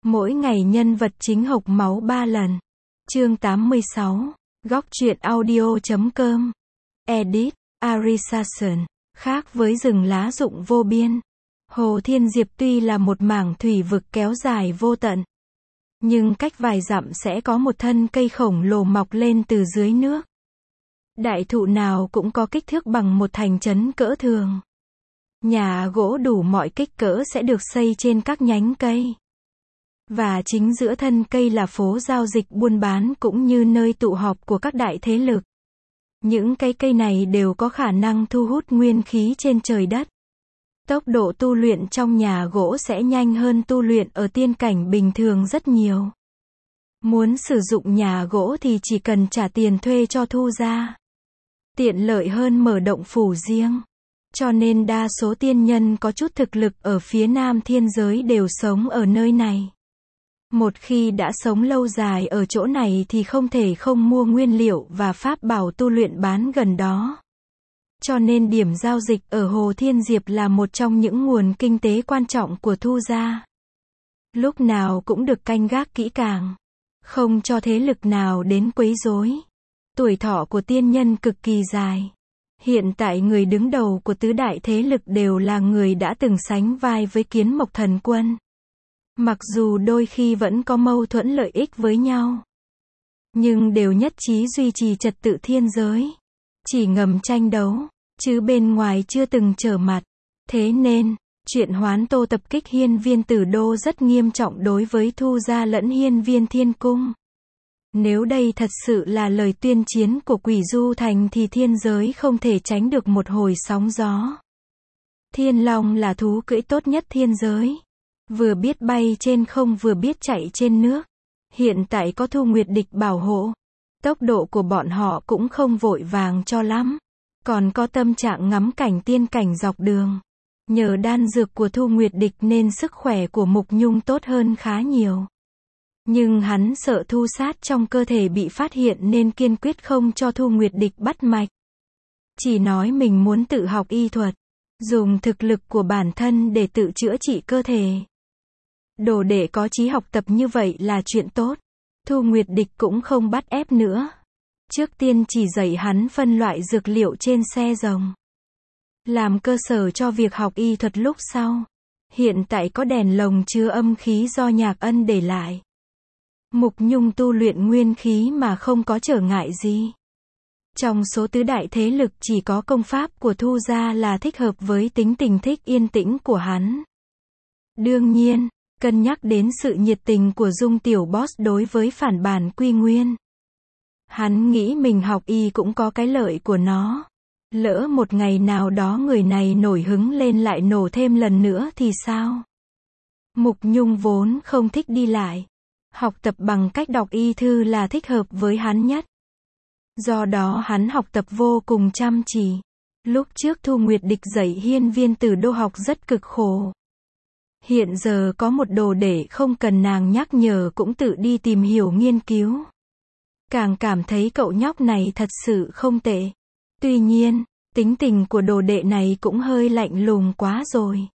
Mỗi ngày nhân vật chính hộc máu 3 lần. Chương 86. Góc truyện audio.com. Edit. Arisason. Khác với rừng lá rụng vô biên, Hồ Thiên Diệp tuy là một mảng thủy vực kéo dài vô tận, nhưng cách vài dặm sẽ có một thân cây khổng lồ mọc lên từ dưới nước. Đại thụ nào cũng có kích thước bằng một thành trấn cỡ thường. Nhà gỗ đủ mọi kích cỡ sẽ được xây trên các nhánh cây. Và chính giữa thân cây là phố giao dịch buôn bán cũng như nơi tụ họp của các đại thế lực. Những cái cây này đều có khả năng thu hút nguyên khí trên trời đất. Tốc độ tu luyện trong nhà gỗ sẽ nhanh hơn tu luyện ở tiên cảnh bình thường rất nhiều. Muốn sử dụng nhà gỗ thì chỉ cần trả tiền thuê cho thu gia. Tiện lợi hơn mở động phủ riêng. Cho nên đa số tiên nhân có chút thực lực ở phía nam thiên giới đều sống ở nơi này. Một khi đã sống lâu dài ở chỗ này thì không thể không mua nguyên liệu và pháp bảo tu luyện bán gần đó. Cho nên điểm giao dịch ở Hồ Thiên Diệp là một trong những nguồn kinh tế quan trọng của thu gia. Lúc nào cũng được canh gác kỹ càng, không cho thế lực nào đến quấy rối. Tuổi thọ của tiên nhân cực kỳ dài. Hiện tại người đứng đầu của tứ đại thế lực đều là người đã từng sánh vai với Kiến Mộc Thần Quân. Mặc dù đôi khi vẫn có mâu thuẫn lợi ích với nhau, nhưng đều nhất trí duy trì trật tự thiên giới. Chỉ ngầm tranh đấu, chứ bên ngoài chưa từng trở mặt. Thế nên, chuyện Hoán Tô tập kích Hiên Viên Tử Đô rất nghiêm trọng đối với thu gia lẫn Hiên Viên Thiên Cung. Nếu đây thật sự là lời tuyên chiến của Quỷ Du Thành thì thiên giới không thể tránh được một hồi sóng gió. Thiên Long là thú cưỡi tốt nhất thiên giới. Vừa biết bay trên không vừa biết chạy trên nước. Hiện tại có Thu Nguyệt Địch bảo hộ. Tốc độ của bọn họ cũng không vội vàng cho lắm. Còn có tâm trạng ngắm cảnh tiên cảnh dọc đường. Nhờ đan dược của Thu Nguyệt Địch nên sức khỏe của Mục Nhung tốt hơn khá nhiều. Nhưng hắn sợ thu sát trong cơ thể bị phát hiện nên kiên quyết không cho Thu Nguyệt Địch bắt mạch. Chỉ nói mình muốn tự học y thuật, dùng thực lực của bản thân để tự chữa trị cơ thể. Đồ đệ có chí học tập như vậy là chuyện tốt. Thu Nguyệt Địch cũng không bắt ép nữa. Trước tiên chỉ dạy hắn phân loại dược liệu trên xe rồng, làm cơ sở cho việc học y thuật lúc sau. Hiện tại có đèn lồng chứa âm khí do Nhạc Ân để lại. Mục Nhung tu luyện nguyên khí mà không có trở ngại gì. Trong số tứ đại thế lực chỉ có công pháp của Thu gia là thích hợp với tính tình thích yên tĩnh của hắn. Đương nhiên, cân nhắc đến sự nhiệt tình của Dung tiểu boss đối với phản bản Quy Nguyên. Hắn nghĩ mình học y cũng có cái lợi của nó. Lỡ một ngày nào đó người này nổi hứng lên lại nổ thêm lần nữa thì sao? Mục Nhung vốn không thích đi lại. Học tập bằng cách đọc y thư là thích hợp với hắn nhất. Do đó hắn học tập vô cùng chăm chỉ. Lúc trước Thu Nguyệt Địch dạy Hiên Viên Tử Đô học rất cực khổ. Hiện giờ có một đồ để không cần nàng nhắc nhở cũng tự đi tìm hiểu nghiên cứu. Càng cảm thấy cậu nhóc này thật sự không tệ. Tuy nhiên, tính tình của đồ đệ này cũng hơi lạnh lùng quá rồi.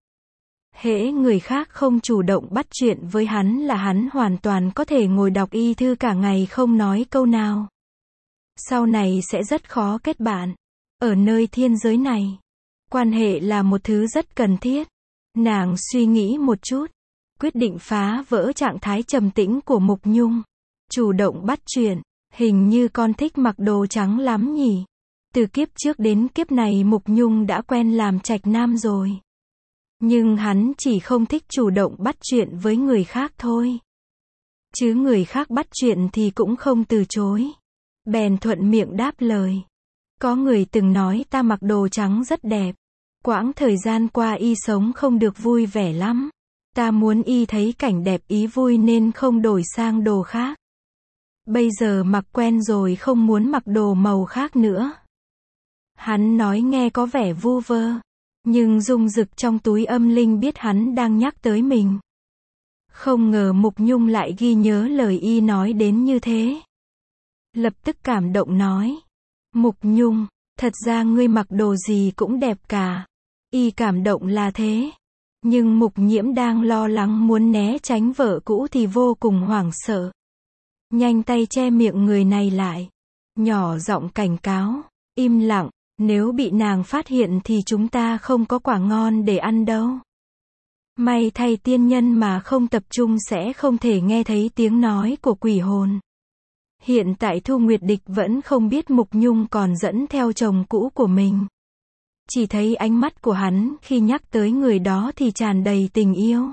Hễ người khác không chủ động bắt chuyện với hắn là hắn hoàn toàn có thể ngồi đọc y thư cả ngày không nói câu nào. Sau này sẽ rất khó kết bạn. Ở nơi thiên giới này, quan hệ là một thứ rất cần thiết. Nàng suy nghĩ một chút, quyết định phá vỡ trạng thái trầm tĩnh của Mục Nhung. Chủ động bắt chuyện, hình như con thích mặc đồ trắng lắm nhỉ. Từ kiếp trước đến kiếp này Mục Nhung đã quen làm trạch nam rồi. Nhưng hắn chỉ không thích chủ động bắt chuyện với người khác thôi. Chứ người khác bắt chuyện thì cũng không từ chối. Bèn thuận miệng đáp lời. Có người từng nói ta mặc đồ trắng rất đẹp. Quãng thời gian qua y sống không được vui vẻ lắm. Ta muốn y thấy cảnh đẹp ý vui nên không đổi sang đồ khác. Bây giờ mặc quen rồi không muốn mặc đồ màu khác nữa. Hắn nói nghe có vẻ vu vơ. Nhưng Dung Dực trong túi âm linh biết hắn đang nhắc tới mình. Không ngờ Mục Nhung lại ghi nhớ lời y nói đến như thế. Lập tức cảm động nói. Mục Nhung, thật ra ngươi mặc đồ gì cũng đẹp cả. Y cảm động là thế. Nhưng Mục Nhiễm đang lo lắng muốn né tránh vợ cũ thì vô cùng hoảng sợ. Nhanh tay che miệng người này lại. Nhỏ giọng cảnh cáo. Im lặng, nếu bị nàng phát hiện thì chúng ta không có quả ngon để ăn đâu. May thay tiên nhân mà không tập trung sẽ không thể nghe thấy tiếng nói của quỷ hồn. Hiện tại Thu Nguyệt Địch vẫn không biết Mục Nhung còn dẫn theo chồng cũ của mình. Chỉ thấy ánh mắt của hắn khi nhắc tới người đó thì tràn đầy tình yêu.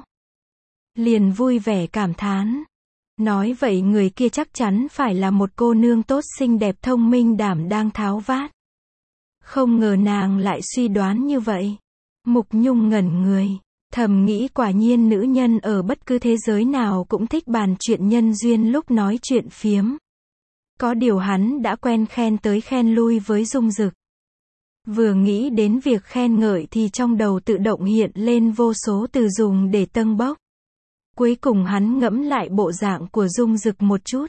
Liền vui vẻ cảm thán. Nói vậy người kia chắc chắn phải là một cô nương tốt xinh đẹp thông minh đảm đang tháo vát. Không ngờ nàng lại suy đoán như vậy. Mục Nhung ngẩn người. Thầm nghĩ quả nhiên nữ nhân ở bất cứ thế giới nào cũng thích bàn chuyện nhân duyên lúc nói chuyện phiếm. Có điều hắn đã quen khen tới khen lui với Dung Dực. Vừa nghĩ đến việc khen ngợi thì trong đầu tự động hiện lên vô số từ dùng để tâng bốc. Cuối cùng hắn ngẫm lại bộ dạng của Dung Dực một chút.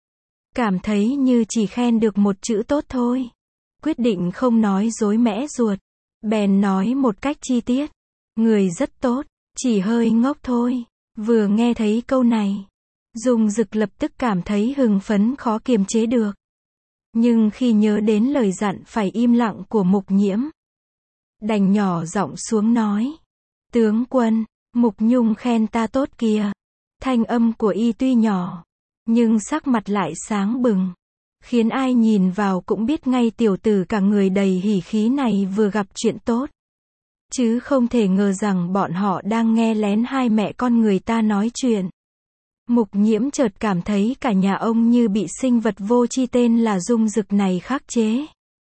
Cảm thấy như chỉ khen được một chữ tốt thôi. Quyết định không nói dối mẽ ruột. Bèn nói một cách chi tiết. Người rất tốt, chỉ hơi ngốc thôi. Vừa nghe thấy câu này, Dung Dực lập tức cảm thấy hưng phấn khó kiềm chế được. Nhưng khi nhớ đến lời dặn phải im lặng của Mục Nhiễm, đành nhỏ giọng xuống nói. Tướng quân, Mục Nhung khen ta tốt kìa. Thanh âm của y tuy nhỏ, nhưng sắc mặt lại sáng bừng. Khiến ai nhìn vào cũng biết ngay tiểu tử cả người đầy hỉ khí này vừa gặp chuyện tốt. Chứ không thể ngờ rằng bọn họ đang nghe lén hai mẹ con người ta nói chuyện. Mục Nhiễm chợt cảm thấy cả nhà ông như bị sinh vật vô tri tên là Dung Dực này khắc chế.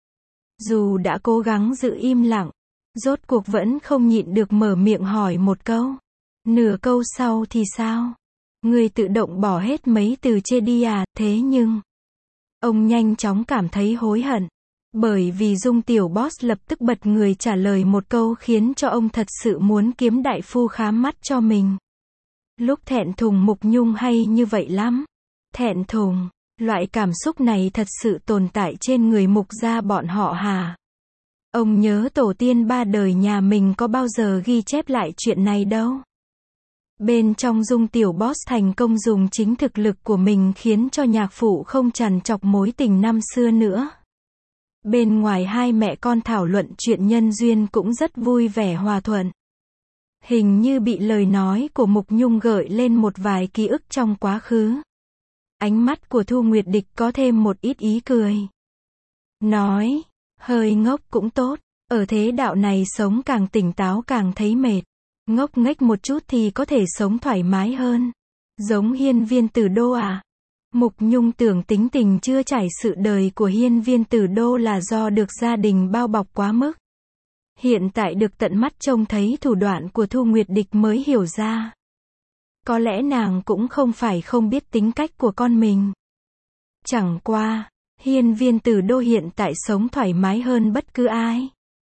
Dù đã cố gắng giữ im lặng, rốt cuộc vẫn không nhịn được mở miệng hỏi một câu. Nửa câu sau thì sao? Người tự động bỏ hết mấy từ chê đi à? Thế nhưng ông nhanh chóng cảm thấy hối hận. Bởi vì Dung tiểu boss lập tức bật người trả lời một câu khiến cho ông thật sự muốn kiếm đại phu khám mắt cho mình. Lúc thẹn thùng Mục Nhung hay như vậy lắm. Thẹn thùng, loại cảm xúc này thật sự tồn tại trên người Mục gia bọn họ hả? Ông nhớ tổ tiên ba đời nhà mình có bao giờ ghi chép lại chuyện này đâu. Bên trong Dung tiểu boss thành công dùng chính thực lực của mình khiến cho nhạc phụ không trằn trọc mối tình năm xưa nữa. Bên ngoài hai mẹ con thảo luận chuyện nhân duyên cũng rất vui vẻ hòa thuận. Hình như bị lời nói của Mục Nhung gợi lên một vài ký ức trong quá khứ. Ánh mắt của Thu Nguyệt Địch có thêm một ít ý cười. Nói, hơi ngốc cũng tốt, ở thế đạo này sống càng tỉnh táo càng thấy mệt. Ngốc nghếch một chút thì có thể sống thoải mái hơn. Giống Hiên Viên Tử Đô à? Mục Nhung tưởng tính tình chưa trải sự đời của Hiên Viên Tử Đô là do được gia đình bao bọc quá mức. Hiện tại được tận mắt trông thấy thủ đoạn của Thu Nguyệt Địch mới hiểu ra. Có lẽ nàng cũng không phải không biết tính cách của con mình. Chẳng qua, Hiên Viên Tử Đô hiện tại sống thoải mái hơn bất cứ ai.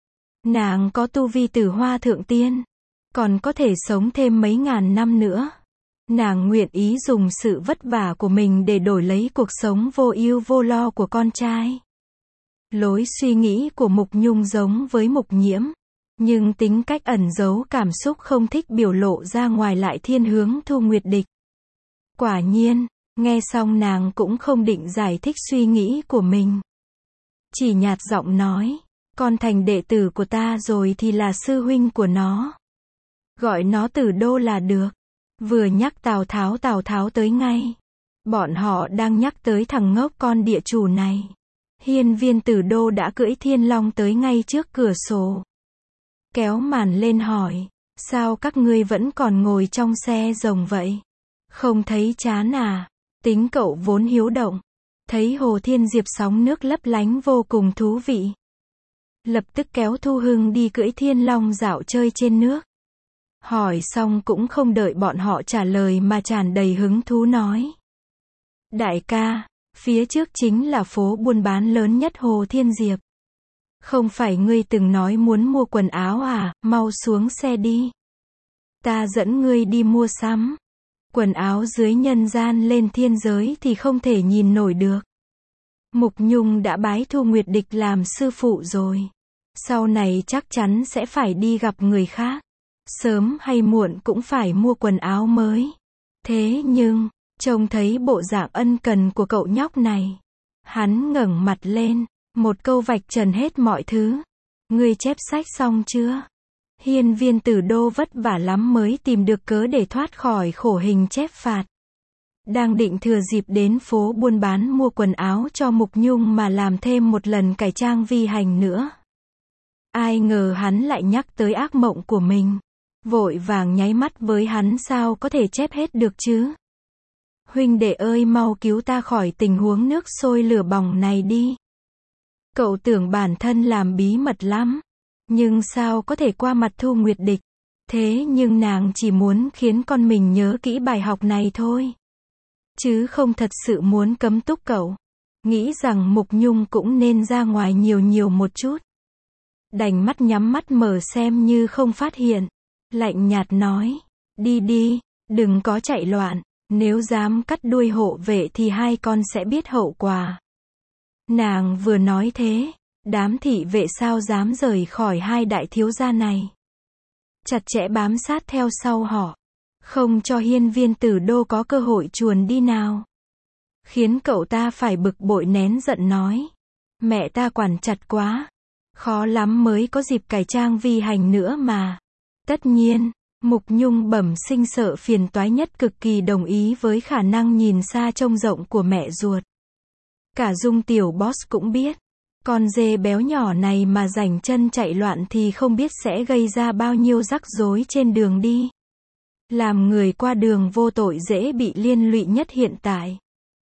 Nàng có tu vi Tử Hoa Thượng Tiên, còn có thể sống thêm mấy ngàn năm nữa. Nàng nguyện ý dùng sự vất vả của mình để đổi lấy cuộc sống vô ưu vô lo của con trai. Lối suy nghĩ của Mục Nhung giống với Mục Nhiễm, nhưng tính cách ẩn giấu cảm xúc không thích biểu lộ ra ngoài lại thiên hướng Thu Nguyệt Địch. Quả nhiên, nghe xong nàng cũng không định giải thích suy nghĩ của mình. Chỉ nhạt giọng nói, con thành đệ tử của ta rồi thì là sư huynh của nó. Gọi nó Tử Đô là được. Vừa nhắc Tào Tháo tới ngay. Bọn họ đang nhắc tới thằng ngốc con địa chủ này. Hiên Viên Tử Đô đã cưỡi thiên long tới ngay trước cửa sổ. Kéo màn lên hỏi, sao các ngươi vẫn còn ngồi trong xe rồng vậy? Không thấy chán à? Tính cậu vốn hiếu động. Thấy Hồ Thiên Diệp sóng nước lấp lánh vô cùng thú vị. Lập tức kéo Thu Hưng đi cưỡi thiên long dạo chơi trên nước. Hỏi xong cũng không đợi bọn họ trả lời mà tràn đầy hứng thú nói. Đại ca, phía trước chính là phố buôn bán lớn nhất Hồ Thiên Diệp. Không phải ngươi từng nói muốn mua quần áo à, mau xuống xe đi. Ta dẫn ngươi đi mua sắm. Quần áo dưới nhân gian lên thiên giới thì không thể nhìn nổi được. Mục Nhung đã bái Thu Nguyệt Địch làm sư phụ rồi. Sau này chắc chắn sẽ phải đi gặp người khác. Sớm hay muộn cũng phải mua quần áo mới. Thế nhưng, trông thấy bộ dạng ân cần của cậu nhóc này. Hắn ngẩng mặt lên, một câu vạch trần hết mọi thứ. Ngươi chép sách xong chưa? Hiên Viên Tử Đô vất vả lắm mới tìm được cớ để thoát khỏi khổ hình chép phạt. Đang định thừa dịp đến phố buôn bán mua quần áo cho Mục Nhung mà làm thêm một lần cải trang vi hành nữa. Ai ngờ hắn lại nhắc tới ác mộng của mình. Vội vàng nháy mắt với hắn, sao có thể chép hết được chứ? Huynh đệ ơi, mau cứu ta khỏi tình huống nước sôi lửa bỏng này đi. Cậu tưởng bản thân làm bí mật lắm. Nhưng sao có thể qua mặt Thu Nguyệt Địch. Thế nhưng nàng chỉ muốn khiến con mình nhớ kỹ bài học này thôi. Chứ không thật sự muốn cấm túc cậu. Nghĩ rằng Mục Nhung cũng nên ra ngoài nhiều một chút. Đành mắt nhắm mắt mở xem như không phát hiện. Lạnh nhạt nói. Đi đi, đừng có chạy loạn. Nếu dám cắt đuôi hộ vệ thì hai con sẽ biết hậu quả. Nàng vừa nói thế, đám thị vệ sao dám rời khỏi hai đại thiếu gia này. Chặt chẽ bám sát theo sau họ. Không cho Hiên Viên Tử Đô có cơ hội chuồn đi nào. Khiến cậu ta phải bực bội nén giận nói. Mẹ ta quản chặt quá. Khó lắm mới có dịp cải trang vi hành nữa mà. Tất nhiên, Mục Nhung bẩm sinh sợ phiền toái nhất cực kỳ đồng ý với khả năng nhìn xa trông rộng của mẹ ruột. Cả Dung tiểu boss cũng biết. Con dê béo nhỏ này mà rảnh chân chạy loạn thì không biết sẽ gây ra bao nhiêu rắc rối trên đường đi. Làm người qua đường vô tội dễ bị liên lụy nhất hiện tại.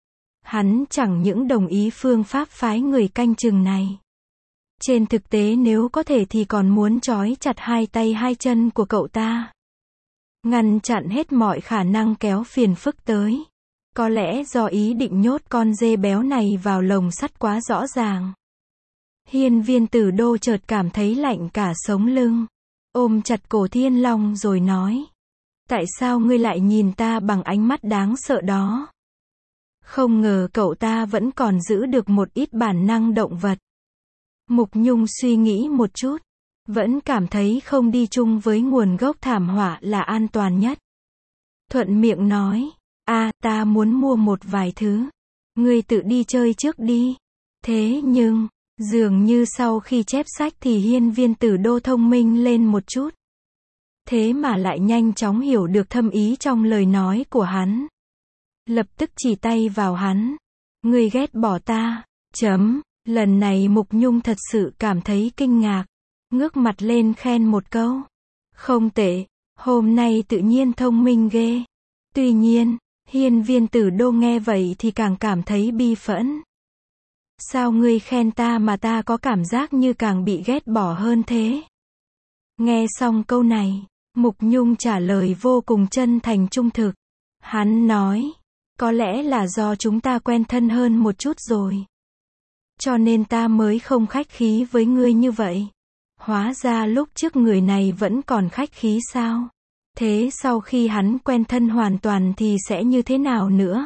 Hắn chẳng những đồng ý phương pháp phái người canh chừng này. Trên thực tế nếu có thể thì còn muốn trói chặt hai tay hai chân của cậu ta. Ngăn chặn hết mọi khả năng kéo phiền phức tới. Có lẽ do ý định nhốt con dê béo này vào lồng sắt quá rõ ràng. Hiên Viên Tử Đô chợt cảm thấy lạnh cả sống lưng. Ôm chặt cổ Thiên Long rồi nói. Tại sao ngươi lại nhìn ta bằng ánh mắt đáng sợ đó? Không ngờ cậu ta vẫn còn giữ được một ít bản năng động vật. Mục Nhung suy nghĩ một chút. Vẫn cảm thấy không đi chung với nguồn gốc thảm họa là an toàn nhất. Thuận miệng nói. Ta muốn mua một vài thứ. Ngươi tự đi chơi trước đi. Thế nhưng, dường như sau khi chép sách thì Hiên Viên Tử Đô thông minh lên một chút. Thế mà lại nhanh chóng hiểu được thâm ý trong lời nói của hắn. Lập tức chỉ tay vào hắn. Ngươi ghét bỏ ta. Lần này Mục Nhung thật sự cảm thấy kinh ngạc. Ngước mặt lên khen một câu. Không tệ, hôm nay tự nhiên thông minh ghê. Tuy nhiên, Hiên Viên Tử Đô nghe vậy thì càng cảm thấy bi phẫn. Sao ngươi khen ta mà ta có cảm giác như càng bị ghét bỏ hơn thế? Nghe xong câu này, Mục Nhung trả lời vô cùng chân thành trung thực. Hắn nói, có lẽ là do chúng ta quen thân hơn một chút rồi. Cho nên ta mới không khách khí với ngươi như vậy. Hóa ra lúc trước người này vẫn còn khách khí sao? Thế sau khi hắn quen thân hoàn toàn thì sẽ như thế nào nữa?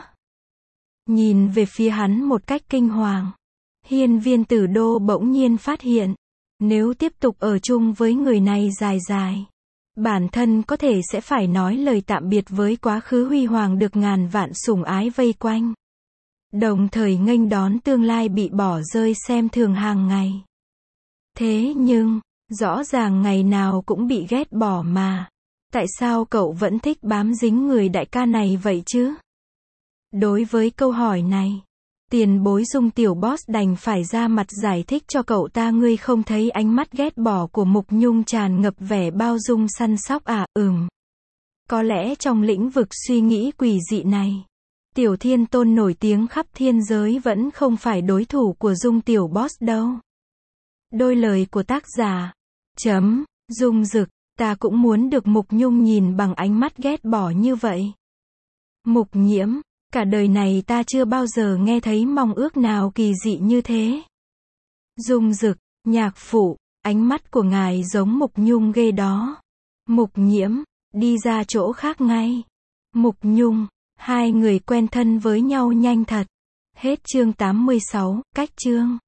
Nhìn về phía hắn một cách kinh hoàng. Hiên Viên Tử Đô bỗng nhiên phát hiện. Nếu tiếp tục ở chung với người này dài. Bản thân có thể sẽ phải nói lời tạm biệt với quá khứ huy hoàng được ngàn vạn sủng ái vây quanh. Đồng thời nghênh đón tương lai bị bỏ rơi xem thường hàng ngày. Thế nhưng, rõ ràng ngày nào cũng bị ghét bỏ mà. Tại sao cậu vẫn thích bám dính người đại ca này vậy chứ? Đối với câu hỏi này, tiền bối Dung tiểu boss đành phải ra mặt giải thích cho cậu ta. Ngươi không thấy ánh mắt ghét bỏ của Mục Nhung tràn ngập vẻ bao dung săn sóc à? Có lẽ trong lĩnh vực suy nghĩ quỷ dị này, Tiểu Thiên Tôn nổi tiếng khắp thiên giới vẫn không phải đối thủ của Dung tiểu boss đâu. Đôi lời của tác giả. Dung Dực, ta cũng muốn được Mục Nhung nhìn bằng ánh mắt ghét bỏ như vậy. Mục Nhiễm, cả đời này ta chưa bao giờ nghe thấy mong ước nào kỳ dị như thế. Dung Dực, nhạc phụ, ánh mắt của ngài giống Mục Nhung ghê đó. Mục Nhiễm, đi ra chỗ khác ngay. Mục Nhung, hai người quen thân với nhau nhanh thật. Hết chương 86, cách chương.